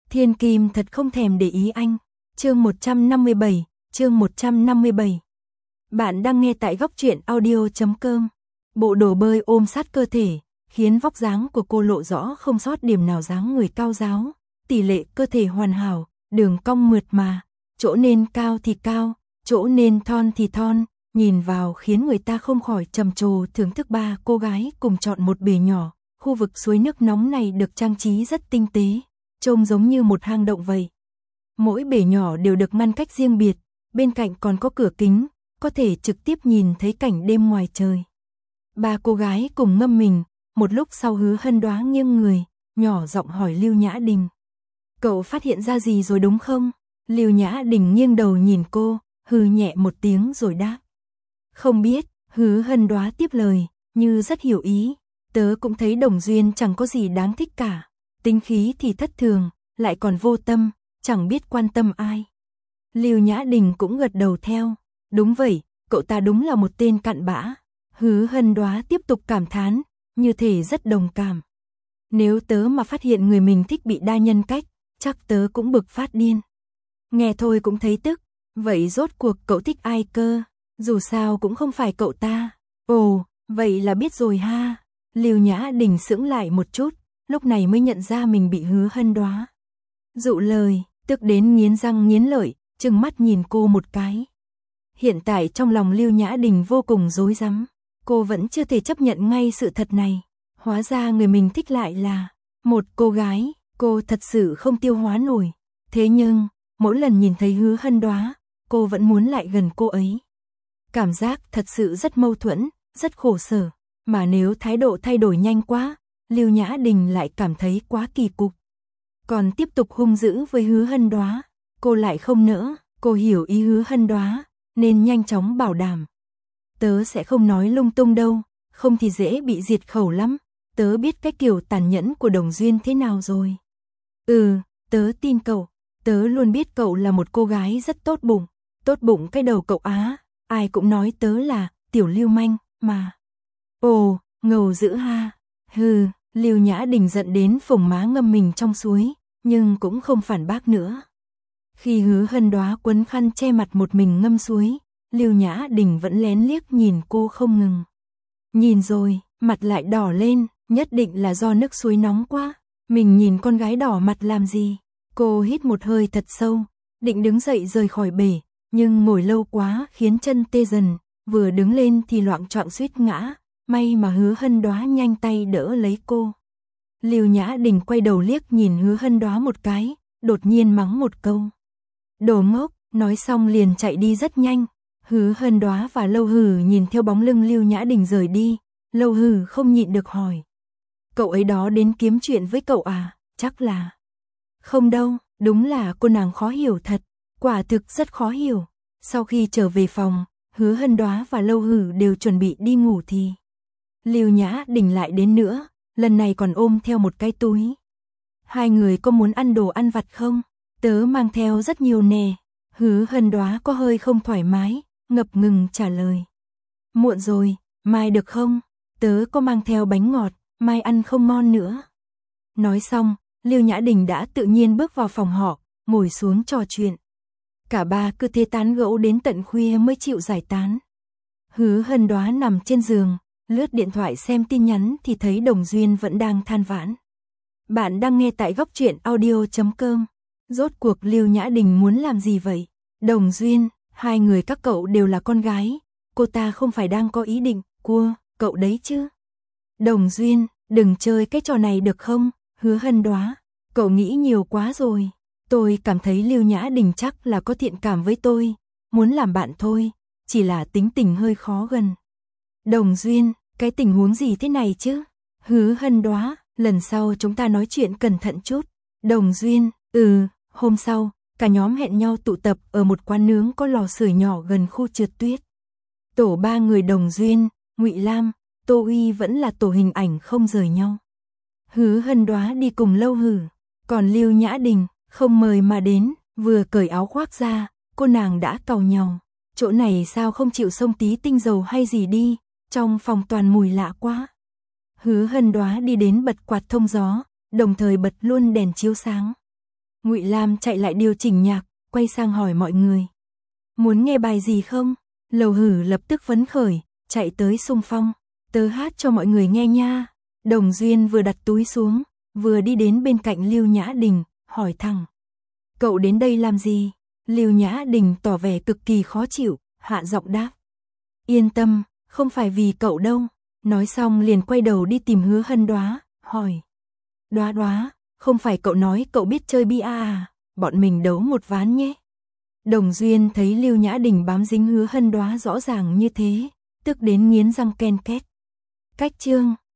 Thiên Kim thật không thèm để ý anh. Chương 157, chương 157. Bạn đang nghe tại góc truyện audio.com. Bộ đồ bơi ôm sát cơ thể, khiến vóc dáng của cô lộ rõ không sót điểm nào dáng người cao ráo, tỷ lệ cơ thể hoàn hảo, đường cong mượt mà, chỗ nên cao thì cao, chỗ nên thon thì thon, nhìn vào khiến người ta không khỏi trầm trồ thưởng thức. Ba cô gái cùng chọn một bể nhỏ, khu vực suối nước nóng này được trang trí rất tinh tế, trông giống như một hang động vậy. Mỗi bể nhỏ đều được ngăn cách riêng biệt, bên cạnh còn có cửa kính, có thể trực tiếp nhìn thấy cảnh đêm ngoài trời. Ba cô gái cùng ngâm mình, một lúc sau Hứa Hân Đoá nghiêng người, nhỏ giọng hỏi Lưu Nhã Đình. Cậu phát hiện ra gì rồi đúng không? Lưu Nhã Đình nghiêng đầu nhìn cô, hừ nhẹ một tiếng rồi đáp. Không biết, Hứa Hân Đoá tiếp lời, như rất hiểu ý. Tớ cũng thấy Đồng Duyên chẳng có gì đáng thích cả. Tính khí thì thất thường, lại còn vô tâm, chẳng biết quan tâm ai. Lưu Nhã Đình cũng gật đầu theo. Đúng vậy, cậu ta đúng là một tên cặn bã. Hứa Hân Đoá tiếp tục cảm thán, như thể rất đồng cảm. Nếu tớ mà phát hiện người mình thích bị đa nhân cách, chắc tớ cũng bực phát điên. Nghe thôi cũng thấy tức. Vậy rốt cuộc cậu thích ai cơ? Dù sao cũng không phải cậu ta. Ồ, vậy là biết rồi ha. Lưu Nhã Đình sững lại một chút, lúc này mới nhận ra mình bị Hứa Hân Đoá dụ lời, tức đến nghiến răng nghiến lợi, trừng mắt nhìn cô một cái. Hiện tại trong lòng Lưu Nhã Đình vô cùng rối rắm, cô vẫn chưa thể chấp nhận ngay sự thật này. Hóa ra người mình thích lại là một cô gái, cô thật sự không tiêu hóa nổi. Thế nhưng, mỗi lần nhìn thấy Hứa Hân Đoá, cô vẫn muốn lại gần cô ấy. Cảm giác thật sự rất mâu thuẫn, rất khổ sở, mà nếu thái độ thay đổi nhanh quá, Lưu Nhã Đình lại cảm thấy quá kỳ cục. Còn tiếp tục hung dữ với Hứa Hân Đoá, cô lại không nỡ, cô hiểu ý Hứa Hân Đoá, nên nhanh chóng bảo đảm. Tớ sẽ không nói lung tung đâu, không thì dễ bị diệt khẩu lắm, tớ biết cái kiểu tàn nhẫn của Đồng Duyên thế nào rồi. Tớ tin cậu, tớ luôn biết cậu là một cô gái rất tốt bụng cái đầu cậu á, ai cũng nói tớ là tiểu lưu manh, mà. Ồ, ngầu dữ ha, Lưu Nhã Đình giận đến phồng má ngâm mình trong suối, nhưng cũng không phản bác nữa. Khi Hứa Hân Đoá quấn khăn che mặt một mình ngâm suối, Lưu Nhã Đình vẫn lén liếc nhìn cô không ngừng. Nhìn rồi, mặt lại đỏ lên, nhất định là do nước suối nóng quá. Mình nhìn con gái đỏ mặt làm gì? Cô hít một hơi thật sâu, định đứng dậy rời khỏi bể, nhưng ngồi lâu quá khiến chân tê dần, vừa đứng lên thì loạng choạng suýt ngã, may mà Hứa Hân Đoá nhanh tay đỡ lấy cô. Lưu Nhã Đình quay đầu liếc nhìn Hứa Hân Đoá một cái, đột nhiên mắng một câu. Đồ ngốc, nói xong liền chạy đi rất nhanh. Hứa Hân Đoá và Lâu Hử nhìn theo bóng lưng Lưu Nhã Đình rời đi, Lâu Hử không nhịn được hỏi. Cậu ấy đó đến kiếm chuyện với cậu à? Chắc là. Không đâu, đúng là cô nàng khó hiểu thật, quả thực rất khó hiểu. Sau khi trở về phòng, Hứa Hân Đoá và Lâu Hử đều chuẩn bị đi ngủ thì Lưu Nhã Đình lại đến nữa, lần này còn ôm theo một cái túi. Hai người có muốn ăn đồ ăn vặt không? Tớ mang theo rất nhiều nè. Hứa Hân Đoá có hơi không thoải mái, ngập ngừng trả lời. Muộn rồi, mai được không? Tớ có mang theo bánh ngọt, mai ăn không ngon nữa. Nói xong, Lưu Nhã Đình đã tự nhiên bước vào phòng họ, ngồi xuống trò chuyện. Cả ba cứ thế tán gẫu đến tận khuya mới chịu giải tán. Hứa Hân Đoá nằm trên giường, lướt điện thoại xem tin nhắn thì thấy Đồng Duyên vẫn đang than vãn. Bạn đang nghe tại góc truyện audio.com. Rốt cuộc Lưu Nhã Đình muốn làm gì vậy? Đồng Duyên, hai người các cậu đều là con gái, cô ta không phải đang có ý định cua cậu đấy chứ? Đồng Duyên, đừng chơi cái trò này được không? Hứa Hân Đoá, cậu nghĩ nhiều quá rồi. Tôi cảm thấy Lưu Nhã Đình chắc là có thiện cảm với tôi, muốn làm bạn thôi, chỉ là tính tình hơi khó gần. Đồng Duyên, cái tình huống gì thế này chứ? Hứa Hân Đoá, lần sau chúng ta nói chuyện cẩn thận chút. Đồng Duyên, hôm sau, cả nhóm hẹn nhau tụ tập ở một quán nướng có lò sưởi nhỏ gần khu trượt tuyết. Tổ ba người Đồng Duyên, Ngụy Lam, Tô Uy vẫn là tổ hình ảnh không rời nhau. Hứa Hân Đoá đi cùng Lâu Hử, còn Lưu Nhã Đình không mời mà đến, vừa cởi áo khoác ra, cô nàng đã càu nhàu. Chỗ này sao không chịu xông tí tinh dầu hay gì đi, trong phòng toàn mùi lạ quá. Hứa Hân Đoá đi đến bật quạt thông gió, đồng thời bật luôn đèn chiếu sáng. Ngụy Lam chạy lại điều chỉnh nhạc, quay sang hỏi mọi người. Muốn nghe bài gì không? Lầu Hử lập tức phấn khởi, chạy tới xung phong. Tớ hát cho mọi người nghe nha. Đồng Duyên vừa đặt túi xuống, vừa đi đến bên cạnh Lưu Nhã Đình, hỏi thẳng. Cậu đến đây làm gì? Lưu Nhã Đình tỏ vẻ cực kỳ khó chịu, hạ giọng đáp. Yên tâm, không phải vì cậu đâu. Nói xong liền quay đầu đi tìm Hứa Hân Đoá, hỏi. Đoá Đoá, không phải cậu nói cậu biết chơi bia à? Bọn mình đấu một ván nhé. Đồng Duyên thấy Lưu Nhã Đình bám dính Hứa Hân Đoá rõ ràng như thế, tức đến nghiến răng ken két. Cách chương